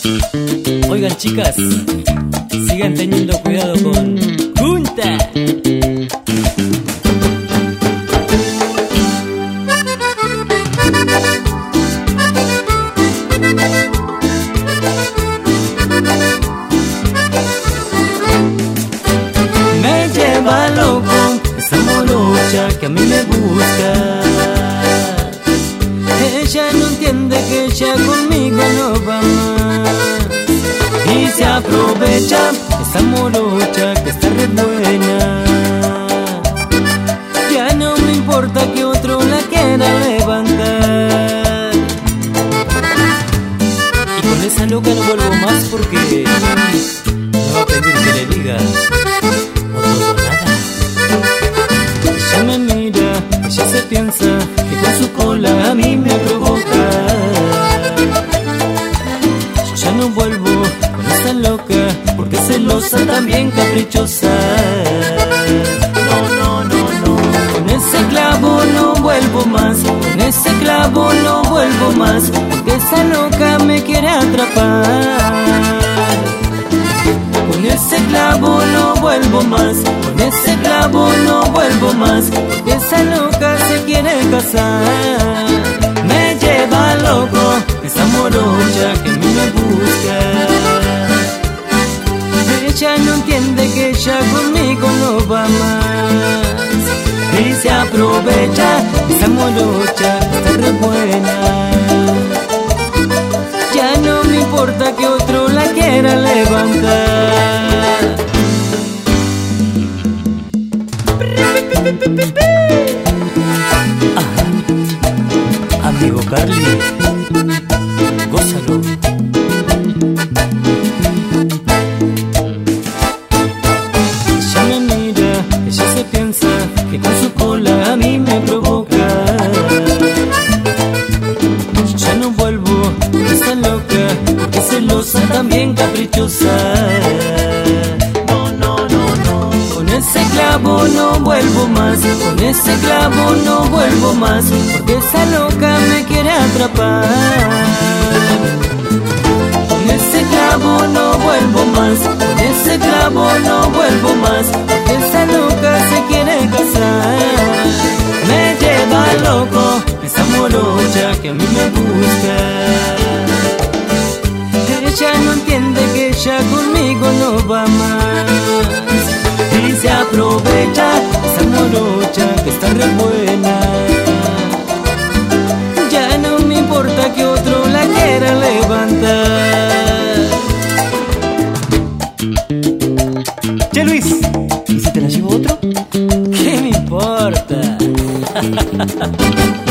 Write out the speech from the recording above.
Oigan, chicas, sigan teniendo cuidado con Junta. Me lleva loco esa morocha que a mí me busca. Ella no entiende que ella conmigo no va más. Y se aprovecha esa morocha que está re buena. Ya no me importa que otro la quiera levantar. Y con esa loca no vuelvo más porque no va a pedir que le diga o todo o nada. Ella me mira, ella se piensa que con su cola a mí me provoca. Yo ya no vuelvo con esa loca porque es celosa, también caprichosa. No, no, no, no. Con ese clavo no vuelvo más, con ese clavo no vuelvo más, porque esa loca me quiere atrapar. Con ese clavo no vuelvo más, con ese clavo no vuelvo más, porque esa loca se quiere casar. Me lleva loco esa morocha que a mí me busca. Ella no entiende que ella conmigo no va más. Y se aprovecha esa morocha que está re buena. Ya no me importa que otro la quiera levantar. Ah, amigo Carly, gózalo. Ella me mira, ella se piensa que con su cola a mí me provoca. Ya no vuelvo con esa loca porque es celosa, también caprichosa. No, no, no, no. Con ese clavo no vuelvo más, con ese clavo no vuelvo más, porque esa loca me quiere atrapar. Con ese clavo no vuelvo más, con ese clavo no vuelvo más, porque esa loca se quiere casar. Me lleva loco esa morocha que a mí me busca. Ella no entiende que ella conmigo no va más. Y se aprovecha esa morocha que está re buena. Ya no me importa que otro la quiera levantar. Che Luis, ¿y si te la llevo otro? ¿Qué me importa?